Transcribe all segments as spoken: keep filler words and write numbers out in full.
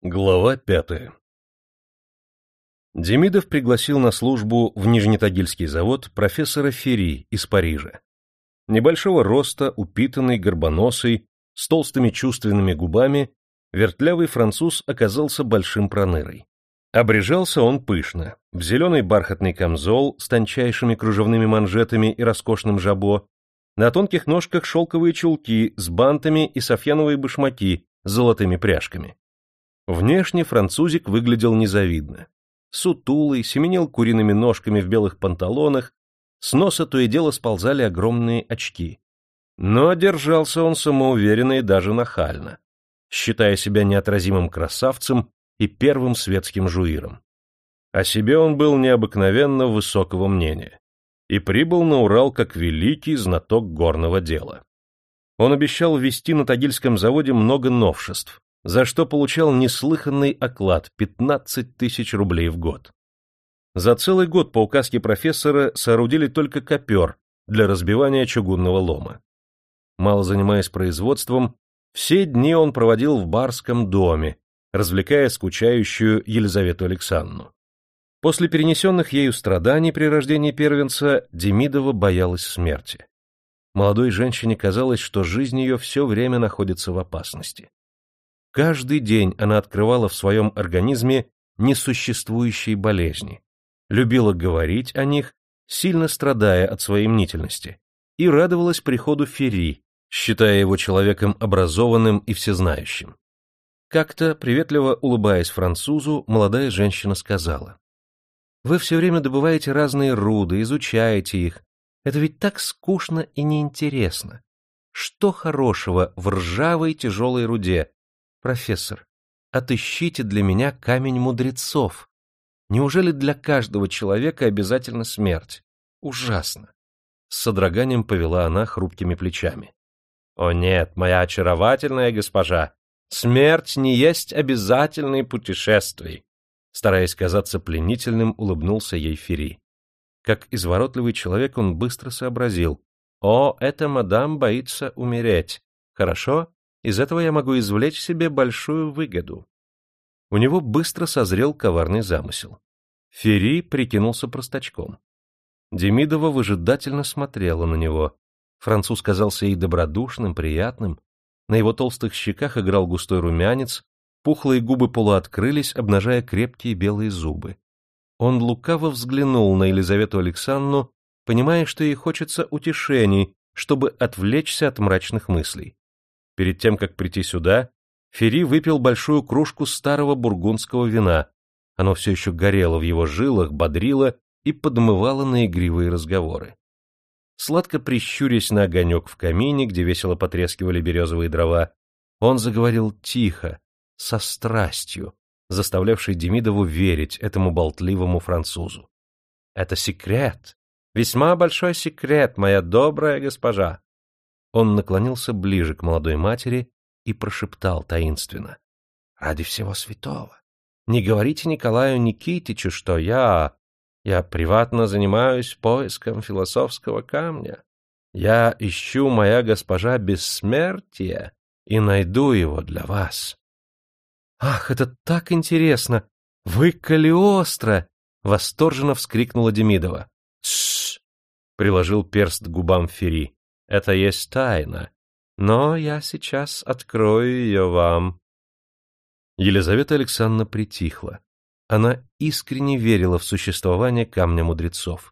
Глава пятая. Демидов пригласил на службу в Нижнетагильский завод профессора Ферри из Парижа. Небольшого роста, упитанный, горбоносый, с толстыми чувственными губами, вертлявый француз оказался большим пронырой. Обрежался он пышно, в зеленый бархатный камзол с тончайшими кружевными манжетами и роскошным жабо, на тонких ножках шелковые чулки с бантами и софьяновые башмаки с золотыми пряжками. Внешне французик выглядел незавидно. Сутулый, семенил куриными ножками в белых панталонах, с носа то и дело сползали огромные очки. Но держался он самоуверенно и даже нахально, считая себя неотразимым красавцем и первым светским жуиром. О себе он был необыкновенно высокого мнения и прибыл на Урал как великий знаток горного дела. Он обещал ввести на Тагильском заводе много новшеств, за что получал неслыханный оклад — пятнадцать тысяч рублей в год. За целый год по указке профессора соорудили только копер для разбивания чугунного лома. Мало занимаясь производством, все дни он проводил в барском доме, развлекая скучающую Елизавету Александровну. После перенесенных ею страданий при рождении первенца Демидова боялась смерти. Молодой женщине казалось, что жизнь ее все время находится в опасности. Каждый день она открывала в своем организме несуществующие болезни, любила говорить о них, сильно страдая от своей мнительности, и радовалась приходу Ферри, считая его человеком образованным и всезнающим. Как-то, приветливо улыбаясь французу, молодая женщина сказала: «Вы все время добываете разные руды, изучаете их. Это ведь так скучно и неинтересно. Что хорошего в ржавой тяжелой руде? Профессор, отыщите для меня камень мудрецов. Неужели для каждого человека обязательно смерть? Ужасно!» С содроганием повела она хрупкими плечами. «О нет, моя очаровательная госпожа, смерть не есть обязательное путешествие!» Стараясь казаться пленительным, улыбнулся ей Ферри. Как изворотливый человек он быстро сообразил: «О, эта мадам боится умереть. Хорошо, из этого я могу извлечь себе большую выгоду». У него быстро созрел коварный замысел. Ферри прикинулся простачком. Демидова выжидательно смотрела на него. Француз казался ей добродушным, приятным. На его толстых щеках играл густой румянец, пухлые губы полуоткрылись, обнажая крепкие белые зубы. Он лукаво взглянул на Елизавету Александровну, понимая, что ей хочется утешений, чтобы отвлечься от мрачных мыслей. Перед тем, как прийти сюда, Ферри выпил большую кружку старого бургундского вина. Оно все еще горело в его жилах, бодрило и подмывало на игривые разговоры. Сладко прищурясь на огонек в камине, где весело потрескивали березовые дрова, он заговорил тихо, со страстью, заставлявшей Демидову верить этому болтливому французу. «Это секрет, весьма большой секрет, моя добрая госпожа». Он наклонился ближе к молодой матери и прошептал таинственно: «Ради всего святого, не говорите Николаю Никитичу, что я... я приватно занимаюсь поиском философского камня. Я ищу, моя госпожа, бессмертие и найду его для вас». «Ах, это так интересно! Вы Калиостро!» — восторженно вскрикнула Демидова. «Тссс!» — приложил перст к губам Ферри. «Это есть тайна, но я сейчас открою ее вам». Елизавета Александровна притихла. Она искренне верила в существование камня мудрецов.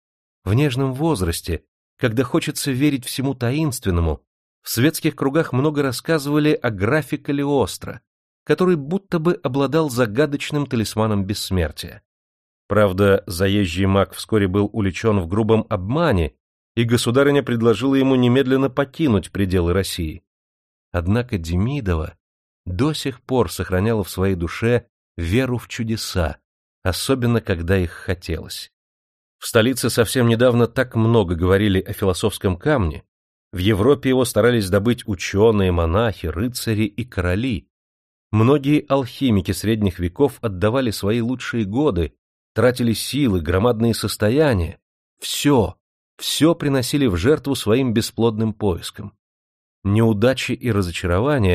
В нежном возрасте, когда хочется верить всему таинственному, в светских кругах много рассказывали о графе Калиостро, который будто бы обладал загадочным талисманом бессмертия. Правда, заезжий маг вскоре был уличен в грубом обмане, и государыня предложила ему немедленно покинуть пределы России. Однако Демидова до сих пор сохраняла в своей душе веру в чудеса, особенно когда их хотелось. В столице совсем недавно так много говорили о философском камне, в Европе его старались добыть ученые, монахи, рыцари и короли. Многие алхимики средних веков отдавали свои лучшие годы, тратили силы, громадные состояния. Все, все приносили в жертву своим бесплодным поискам. Неудачи и разочарования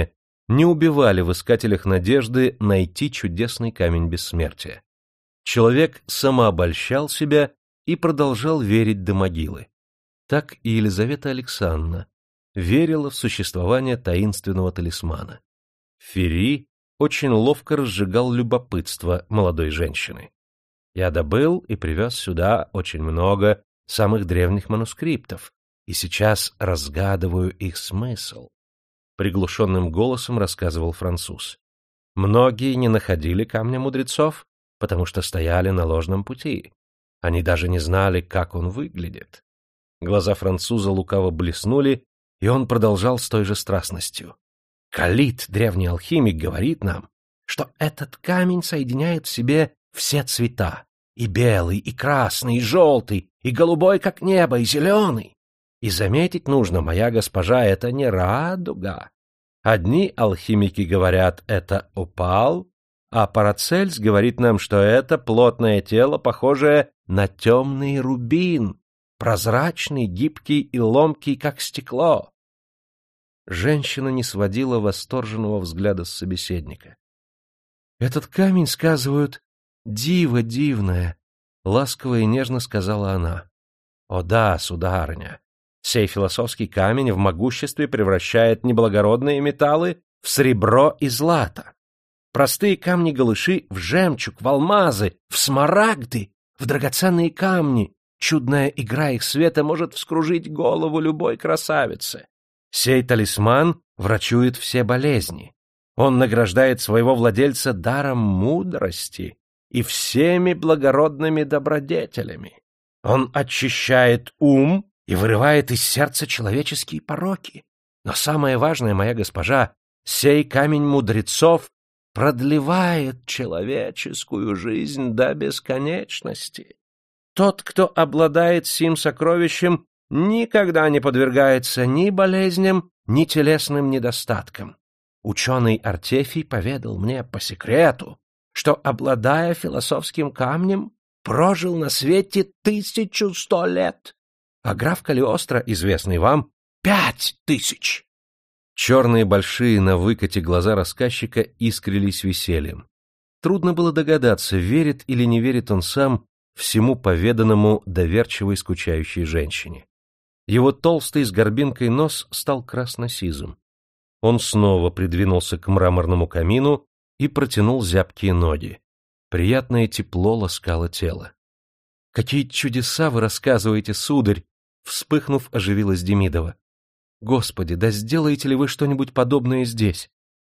не убивали в искателях надежды найти чудесный камень бессмертия. Человек самообольщал себя и продолжал верить до могилы. Так и Елизавета Александровна верила в существование таинственного талисмана. Ферри очень ловко разжигал любопытство молодой женщины. «Я добыл и привез сюда очень много самых древних манускриптов, и сейчас разгадываю их смысл», — приглушенным голосом рассказывал француз. «Многие не находили камня мудрецов, потому что стояли на ложном пути. Они даже не знали, как он выглядит». Глаза француза лукаво блеснули, и он продолжал с той же страстностью. «Калит, древний алхимик, говорит нам, что этот камень соединяет в себе все цвета, и белый, и красный, и желтый, и голубой, как небо, и зеленый. И заметить нужно, моя госпожа, это не радуга. Одни алхимики говорят, это опал, а Парацельс говорит нам, что это плотное тело, похожее на темный рубин, прозрачный, гибкий и ломкий, как стекло». Женщина не сводила восторженного взгляда с собеседника. «Этот камень, сказывают, диво дивное», — ласково и нежно сказала она. «О да, сударыня, сей философский камень в могуществе превращает неблагородные металлы в серебро и злато, простые камни-галыши в жемчуг, в алмазы, в смарагды, в драгоценные камни. Чудная игра их света может вскружить голову любой красавицы. Сей талисман врачует все болезни. Он награждает своего владельца даром мудрости и всеми благородными добродетелями. Он очищает ум и вырывает из сердца человеческие пороки. Но самое важное, моя госпожа, сей камень мудрецов продлевает человеческую жизнь до бесконечности. Тот, кто обладает сим сокровищем, никогда не подвергается ни болезням, ни телесным недостаткам. Ученый Артефий поведал мне по секрету, что, обладая философским камнем, прожил на свете тысячу сто лет, а граф Калиостро, известный вам, пять тысяч. Черные большие на выкате глаза рассказчика искрились весельем. Трудно было догадаться, верит или не верит он сам всему поведанному доверчивой скучающей женщине. Его толстый с горбинкой нос стал красно-сизым. Он снова придвинулся к мраморному камину и протянул зябкие ноги. Приятное тепло ласкало тело. — Какие чудеса вы рассказываете, сударь! — вспыхнув, оживилась Демидова. — Господи, да сделаете ли вы что-нибудь подобное здесь?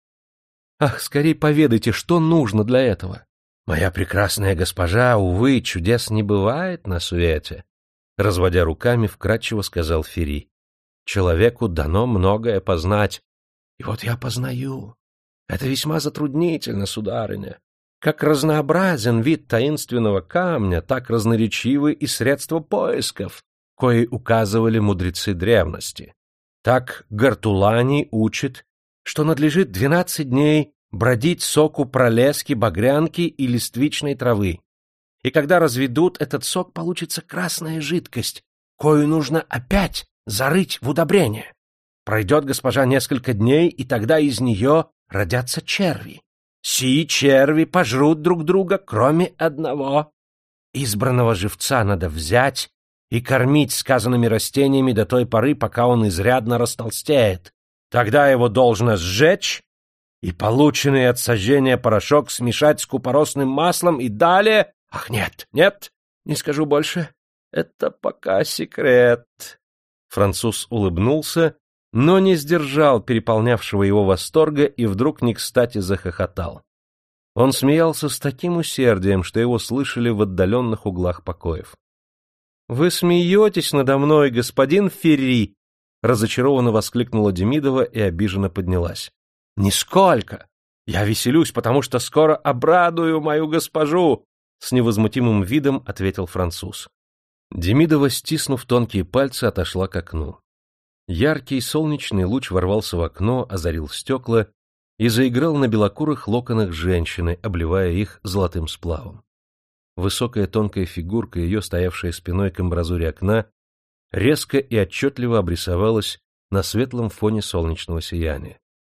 Ах, скорей поведайте, что нужно для этого? — Моя прекрасная госпожа, увы, чудес не бывает на свете, — разводя руками, вкратчиво сказал Ферри. — Человеку дано многое познать. И вот я познаю. Это весьма затруднительно, сударыня. Как разнообразен вид таинственного камня, так разноречивы и средства поисков, кои указывали мудрецы древности. Так Гартуланий учит, что надлежит двенадцать дней бродить соку пролески, багрянки и листвичной травы. И когда разведут этот сок, получится красная жидкость, кою нужно опять зарыть в удобрение. Пройдет, госпожа, несколько дней, и тогда из нее родятся черви. Сии черви пожрут друг друга, кроме одного. Избранного живца надо взять и кормить сказанными растениями до той поры, пока он изрядно растолстеет. Тогда его должно сжечь и полученный от сожжения порошок смешать с купоросным маслом и далее... Ах, нет, нет, не скажу больше. Это пока секрет. Француз улыбнулся, но не сдержал переполнявшего его восторга и вдруг не кстати захохотал. Он смеялся с таким усердием, что его слышали в отдаленных углах покоев. — Вы смеетесь надо мной, господин Ферри! — разочарованно воскликнула Демидова и обиженно поднялась. — Нисколько! Я веселюсь, потому что скоро обрадую мою госпожу! — с невозмутимым видом ответил француз. Демидова, стиснув тонкие пальцы, отошла к окну. Яркий солнечный луч ворвался в окно, озарил стекла и заиграл на белокурых локонах женщины, обливая их золотым сплавом. Высокая тонкая фигурка, ее стоявшая спиной к амбразуре окна, резко и отчетливо обрисовалась на светлом фоне солнечного сияния.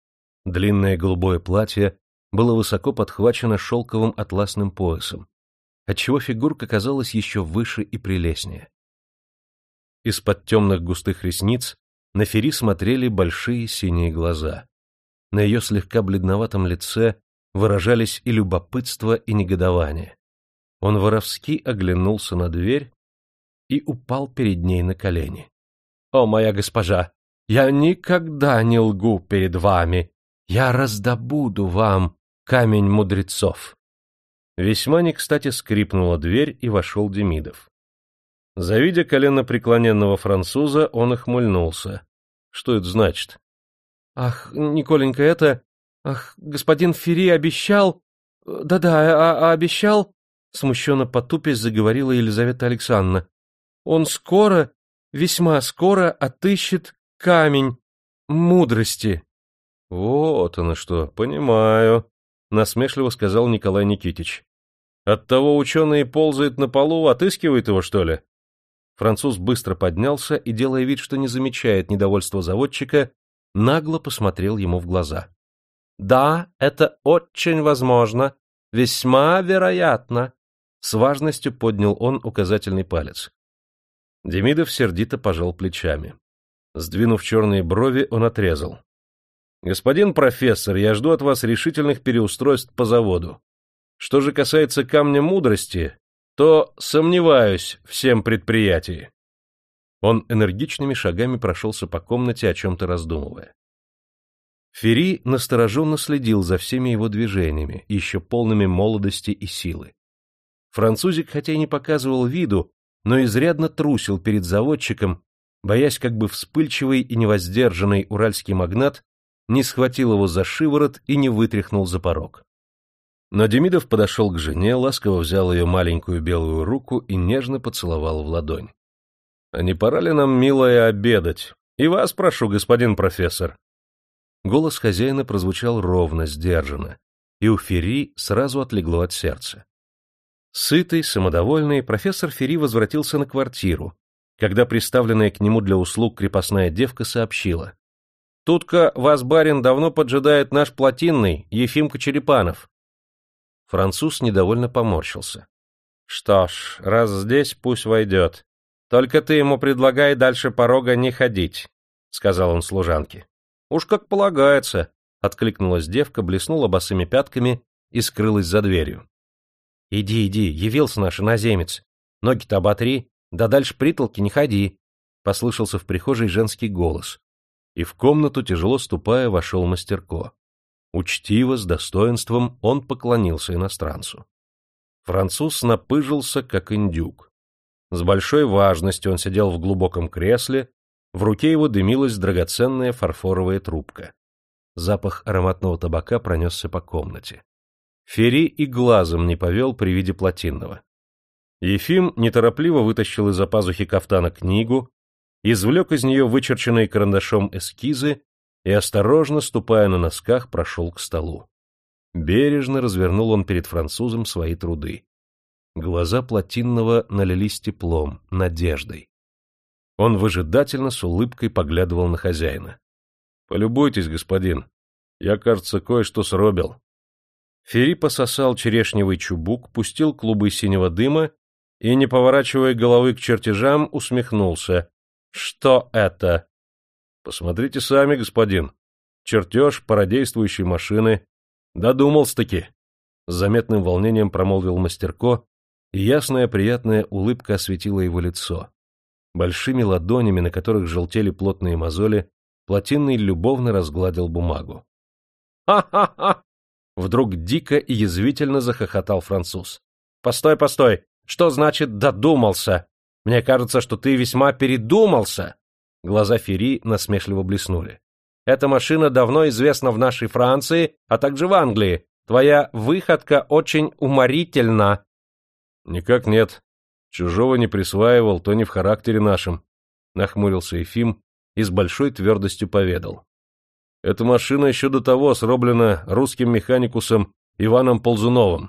Длинное голубое платье было высоко подхвачено шелковым атласным поясом, отчего фигурка казалась еще выше и прелестнее. Из-под темных густых ресниц на Фери смотрели большие синие глаза. На ее слегка бледноватом лице выражались и любопытство, и негодование. Он воровски оглянулся на дверь и упал перед ней на колени. — О, моя госпожа, я никогда не лгу перед вами. Я раздобуду вам камень мудрецов. Весьма не кстати скрипнула дверь, и вошел Демидов. Завидя коленопреклоненного француза, он охмыльнулся. Что это значит? — Ах, Николенька, это... Ах, господин Фери обещал... Да-да, а, а обещал... Смущенно потупясь заговорила Елизавета Александровна. Он скоро, весьма скоро отыщет камень мудрости. — Вот оно что, понимаю, — насмешливо сказал Николай Никитич. — Оттого ученый ползает на полу, отыскивает его, что ли? Француз быстро поднялся и, делая вид, что не замечает недовольства заводчика, нагло посмотрел ему в глаза. — Да, это очень возможно, весьма вероятно. С важностью поднял он указательный палец. Демидов сердито пожал плечами. Сдвинув черные брови, он отрезал. — Господин профессор, я жду от вас решительных переустройств по заводу. Что же касается камня мудрости, то сомневаюсь в всем предприятии. Он энергичными шагами прошелся по комнате, о чем-то раздумывая. Фери настороженно следил за всеми его движениями, еще полными молодости и силы. Французик хотя и не показывал виду, но изрядно трусил перед заводчиком, боясь, как бы вспыльчивый и невоздержанный уральский магнат не схватил его за шиворот и не вытряхнул за порог. Но Демидов подошел к жене, ласково взял ее маленькую белую руку и нежно поцеловал в ладонь. — А не пора ли нам, милая, обедать? И вас прошу, господин профессор. Голос хозяина прозвучал ровно, сдержанно, и у Фери сразу отлегло от сердца. Сытый, самодовольный, профессор Фери возвратился на квартиру, когда приставленная к нему для услуг крепостная девка сообщила. — Тут-ка вас, барин, давно поджидает наш плотинный, Ефимка Черепанов. Француз недовольно поморщился. — Что ж, раз здесь, пусть войдет. Только ты ему предлагай дальше порога не ходить, — сказал он служанке. — Уж как полагается, — откликнулась девка, блеснула босыми пятками и скрылась за дверью. — Иди, иди, явился наш иноземец. Ноги-то оботри, да дальше притолки не ходи, — послышался в прихожей женский голос. И в комнату, тяжело ступая, вошел Мастерко. Учтиво, с достоинством он поклонился иностранцу. Француз напыжился, как индюк. С большой важностью он сидел в глубоком кресле, в руке его дымилась драгоценная фарфоровая трубка. Запах ароматного табака пронесся по комнате. Фери и глазом не повел при виде плотинного. Ефим неторопливо вытащил из-за пазухи кафтана книгу, извлек из нее вычерченные карандашом эскизы и, осторожно, ступая на носках, прошел к столу. Бережно развернул он перед французом свои труды. Глаза плотинного налились теплом, надеждой. Он выжидательно с улыбкой поглядывал на хозяина. — Полюбуйтесь, господин, я, кажется, кое-что сробил. Фери пососал черешневый чубук, пустил клубы синего дыма и, не поворачивая головы к чертежам, усмехнулся. — Что это? — Посмотрите сами, господин. Чертеж пародействующей машины. Додумался-таки. С заметным волнением промолвил Мастерко, и ясная приятная улыбка осветила его лицо. Большими ладонями, на которых желтели плотные мозоли, плотинный любовно разгладил бумагу. «Ха-ха-ха!» Вдруг дико и язвительно захохотал француз. «Постой, постой! Что значит «додумался»? Мне кажется, что ты весьма передумался!» Глаза Фери насмешливо блеснули. «Эта машина давно известна в нашей Франции, а также в Англии. Твоя выходка очень уморительна». «Никак нет. Чужого не присваивал, то не в характере нашем», — нахмурился Ефим и с большой твердостью поведал. «Эта машина еще до того сроблена русским механикусом Иваном Ползуновым».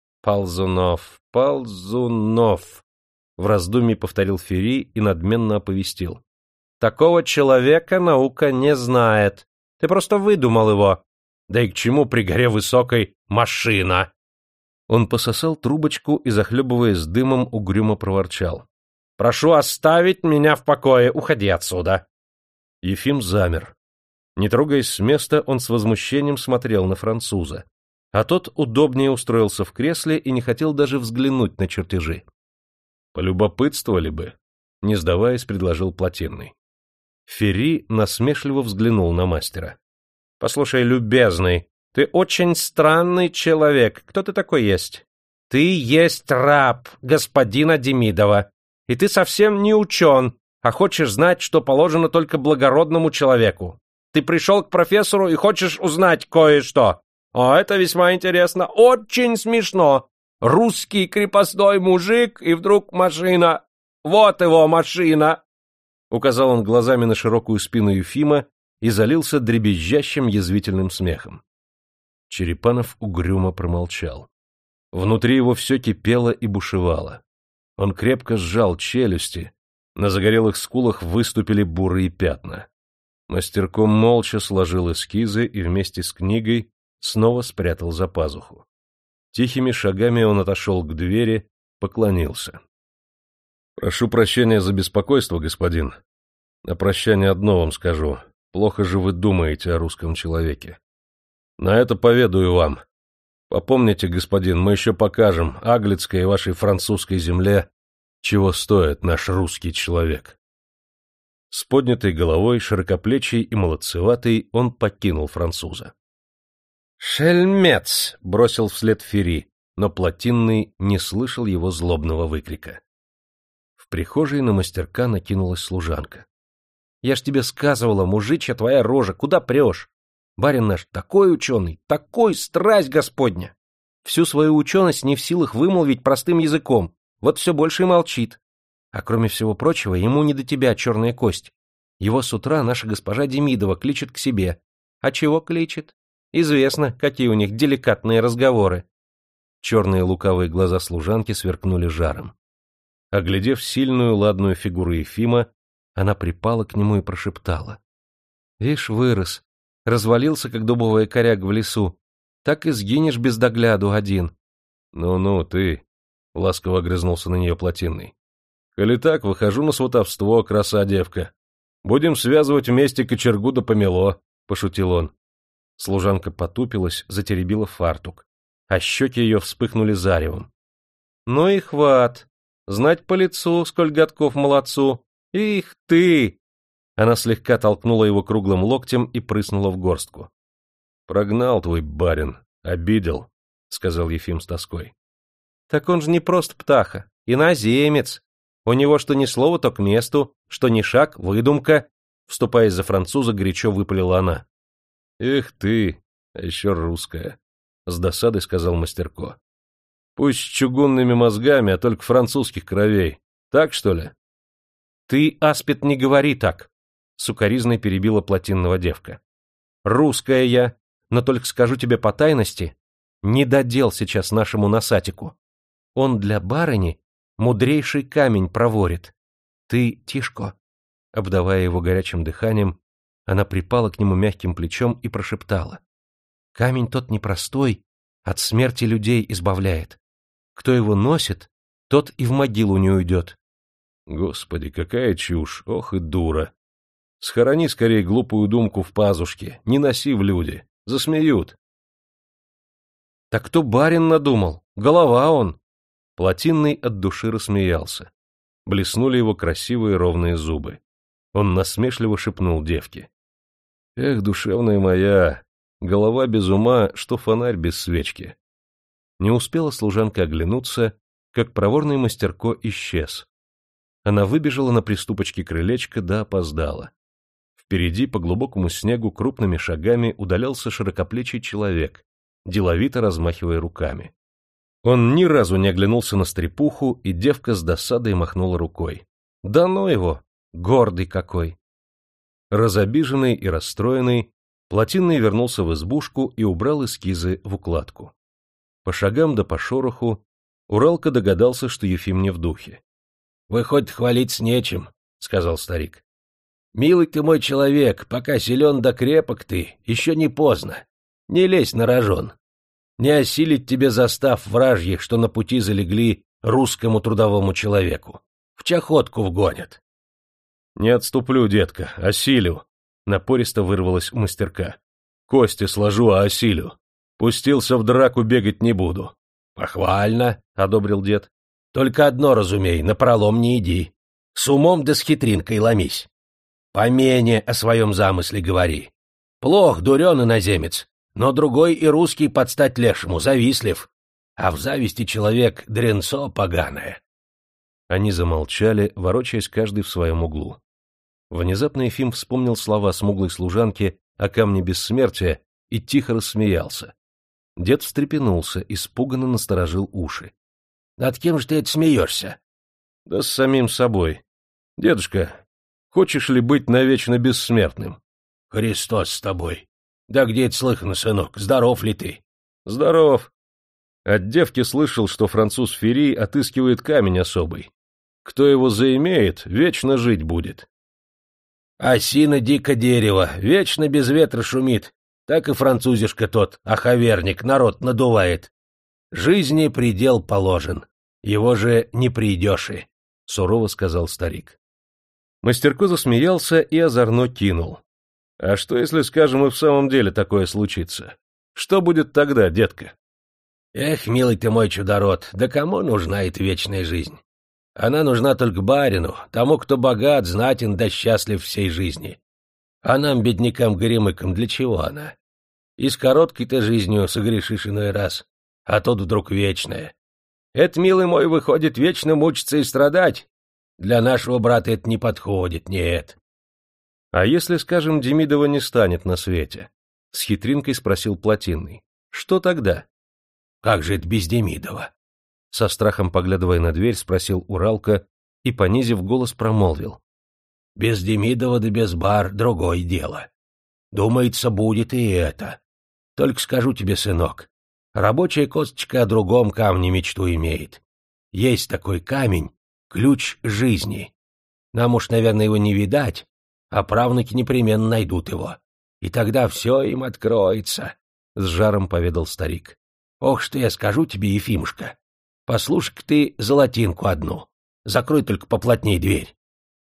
«Ползунов, Ползунов», — в раздумье повторил Фери и надменно оповестил. «Такого человека наука не знает. Ты просто выдумал его. Да и к чему при горе высокой машина? Он пососал трубочку и, захлебываясь дымом, угрюмо проворчал: «Прошу оставить меня в покое, уходи отсюда!» Ефим замер. Не трогаясь с места, он с возмущением смотрел на француза, а тот удобнее устроился в кресле и не хотел даже взглянуть на чертежи. «Полюбопытствовали бы», — не сдаваясь, предложил Плотинный. Ферри насмешливо взглянул на мастера. «Послушай, любезный, ты очень странный человек. Кто ты такой есть? Ты есть раб господина Демидова, и ты совсем не учен, а хочешь знать, что положено только благородному человеку. Ты пришел к профессору и хочешь узнать кое-что. О, это весьма интересно, очень смешно. Русский крепостной мужик, и вдруг машина. Вот его машина!» Указал он глазами на широкую спину Ефима и залился дребезжащим язвительным смехом. Черепанов угрюмо промолчал. Внутри его все кипело и бушевало. Он крепко сжал челюсти, на загорелых скулах выступили бурые пятна. Мастерко молча сложил эскизы и вместе с книгой снова спрятал за пазуху. Тихими шагами он отошел к двери, поклонился. — Прошу прощения за беспокойство, господин. На прощание одно вам скажу. Плохо же вы думаете о русском человеке. На это поведаю вам. Попомните, господин, мы еще покажем Аглицкой и вашей французской земле, чего стоит наш русский человек. С поднятой головой, широкоплечий и молодцеватый, он покинул француза. «Шельмец!» — бросил вслед Ферри, но Плотинный не слышал его злобного выкрика. В прихожей на мастерка накинулась служанка. «Я ж тебе сказывала, мужичья твоя рожа, куда прешь? Барин наш такой ученый, такой страсть Господня! Всю свою ученость не в силах вымолвить простым языком, вот все больше и молчит. А кроме всего прочего, ему не до тебя, черная кость. Его с утра наша госпожа Демидова кличет к себе. А чего кличет? Известно, какие у них деликатные разговоры». Черные лукавые глаза служанки сверкнули жаром. Оглядев сильную ладную фигуру Ефима, она припала к нему и прошептала: «Вишь, вырос, развалился, как дубовая коряга в лесу, так и сгинешь без догляду один». «Ну-ну, ты», — ласково огрызнулся на нее Плотинный. «Коли так, выхожу на сватовство, краса девка. Будем связывать вместе кочергу да помело», — пошутил он. Служанка потупилась, затеребила фартук, а щеки ее вспыхнули заревом. «Ну и хват! Знать по лицу, сколь годков молодцу! Их ты!» Она слегка толкнула его круглым локтем и прыснула в горстку. «Прогнал твой барин, обидел», — сказал Ефим с тоской. «Так он же не просто птаха, иноземец. У него что ни слово, то к месту, что ни шаг, выдумка», — вступаясь за француза, горячо выпалила она. «Эх ты, а еще русская», — с досадой сказал Мастерко. «Пусть с чугунными мозгами, а только французских кровей. Так, что ли?» «Ты, аспид, не говори так», — сукоризной перебила Плотинного девка. «Русская я, но только скажу тебе по тайности, не додел сейчас нашему носатику. Он для барыни мудрейший камень проворит. Ты, Тишко», — обдавая его горячим дыханием, она припала к нему мягким плечом и прошептала: «Камень тот непростой, от смерти людей избавляет. Кто его носит, тот и в могилу не уйдет». «Господи, какая чушь, ох и дура! Схорони скорее глупую думку в пазушке, не носи в люди, засмеют». «Так кто барин надумал? Голова он!» Плотинный от души рассмеялся. Блеснули его красивые ровные зубы. Он насмешливо шепнул девке: «Эх, душевная моя, голова без ума, что фонарь без свечки». Не успела служанка оглянуться, как проворный Мастерко исчез. Она выбежала на приступочке крылечка, да опоздала. Впереди по глубокому снегу крупными шагами удалялся широкоплечий человек, деловито размахивая руками. Он ни разу не оглянулся на стрепуху, и девка с досадой махнула рукой. «Да ну его! Гордый какой!» Разобиженный и расстроенный, Плотинный вернулся в избушку и убрал эскизы в укладку. По шагам да по шороху Уралка догадался, что Ефим не в духе. — Вы хоть хвалить нечем, — сказал старик. — Милый ты мой человек, пока силен да крепок ты, еще не поздно. Не лезь на рожон. Не осилить тебе застав вражьих, что на пути залегли русскому трудовому человеку. В чахотку вгонят. Не отступлю, детка, осилю. Напористо вырвалось у мастерка. Кости сложу, а осилю. Пустился в драку, бегать не буду. Похвально, одобрил дед. Только одно разумей, напролом не иди. С умом да с хитринкой ломись. Помене о своем замысле говори. Плох, дурен иноземец, но другой и русский подстать лешему, завистлив. А в зависти человек дренцо поганое. Они замолчали, ворочаясь каждый в своем углу. Внезапно Ефим вспомнил слова смуглой служанки о камне бессмертия и тихо рассмеялся. Дед встрепенулся, испуганно насторожил уши. — Над кем же ты это смеешься? — Да с самим собой. Дедушка, хочешь ли быть навечно бессмертным? — Христос с тобой. Да где это слыхано, сынок? Здоров ли ты? — Здоров. От девки слышал, что француз Ферри отыскивает камень особый. Кто его заимеет, вечно жить будет. — Осина дико дерево, вечно без ветра шумит. Так и французишка тот, ахаверник, народ надувает. Жизни предел положен, его же не придешь и, — сурово сказал старик. Мастерко засмеялся и озорно кинул. — А что, если, скажем, и в самом деле такое случится? Что будет тогда, детка? — Эх, милый ты мой чудород, да кому нужна эта вечная жизнь? Она нужна только барину, тому, кто богат, знатен да счастлив всей жизни. А нам, беднякам-горемыкам, для чего она? И с короткой-то жизнью согрешишь иной раз, а тут вдруг вечная. Это, милый мой, выходит вечно мучиться и страдать. Для нашего брата это не подходит, нет. — А если, скажем, Демидова не станет на свете? — с хитринкой спросил Плотинный. — Что тогда? — Как же это без Демидова? Со страхом поглядывая на дверь, спросил Уралка и, понизив голос, промолвил. — Без Демидова да без бар — другое дело. Думается, будет и это. Только скажу тебе, сынок, рабочая косточка о другом камне мечту имеет. Есть такой камень — ключ жизни. Нам уж, наверное, его не видать, а правнуки непременно найдут его. И тогда все им откроется, — с жаром поведал старик. — Ох, что я скажу тебе, Ефимушка. Послушай-ка ты золотинку одну. Закрой только поплотней дверь.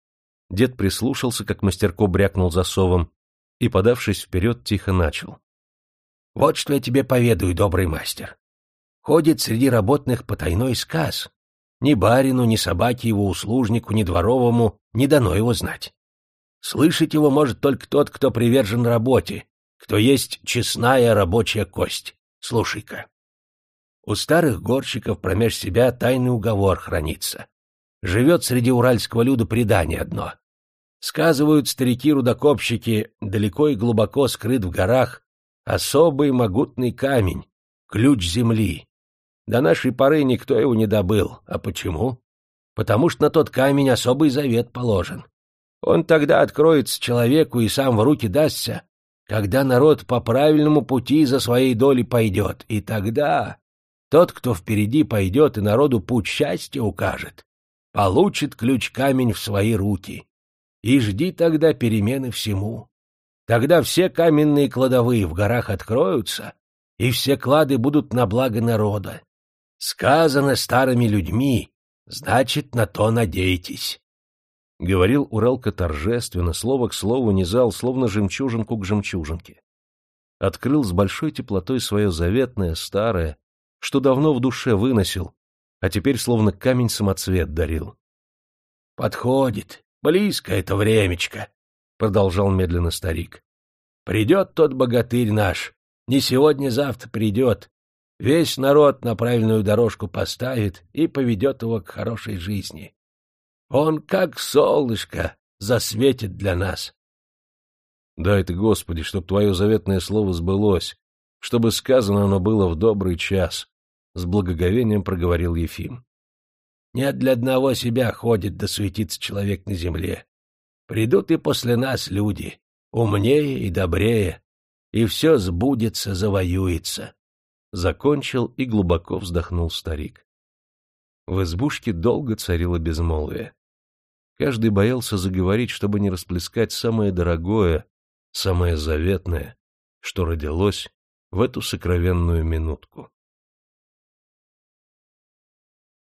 Дед прислушался, как мастерко брякнул засовом, и, подавшись вперед, тихо начал. Вот что я тебе поведаю, добрый мастер. Ходит среди работных потайной сказ. Ни барину, ни собаке его услужнику, ни дворовому не дано его знать. Слышать его может только тот, кто привержен работе, кто есть честная рабочая кость. Слушай-ка. У старых горщиков промеж себя тайный уговор хранится. Живет среди уральского люда предание одно. Сказывают старики-рудокопщики, далеко и глубоко скрыт в горах особый могутный камень, ключ земли. До нашей поры никто его не добыл. А почему? Потому что на тот камень особый завет положен. Он тогда откроется человеку и сам в руки дастся, когда народ по правильному пути за своей долей пойдет. И тогда тот, кто впереди пойдет и народу путь счастья укажет, получит ключ-камень в свои руки. И жди тогда перемены всему. Тогда все каменные кладовые в горах откроются, и все клады будут на благо народа. Сказано старыми людьми, значит, на то надейтесь. Говорил Уралка торжественно, слово к слову низал, словно жемчужинку к жемчужинке. Открыл с большой теплотой свое заветное, старое, что давно в душе выносил, а теперь словно камень-самоцвет дарил. — Подходит, близко это времечко, — продолжал медленно старик. — Придет тот богатырь наш, не сегодня-завтра придет, весь народ на правильную дорожку поставит и поведет его к хорошей жизни. Он, как солнышко, засветит для нас. — Дай ты, Господи, чтоб твое заветное слово сбылось, чтобы сказано оно было в добрый час, — с благоговением проговорил Ефим. — Нет для одного себя ходит да суетится человек на земле. Придут и после нас люди, умнее и добрее, и все сбудется, завоюется. Закончил и глубоко вздохнул старик. В избушке долго царило безмолвие. Каждый боялся заговорить, чтобы не расплескать самое дорогое, самое заветное, что родилось в эту сокровенную минутку.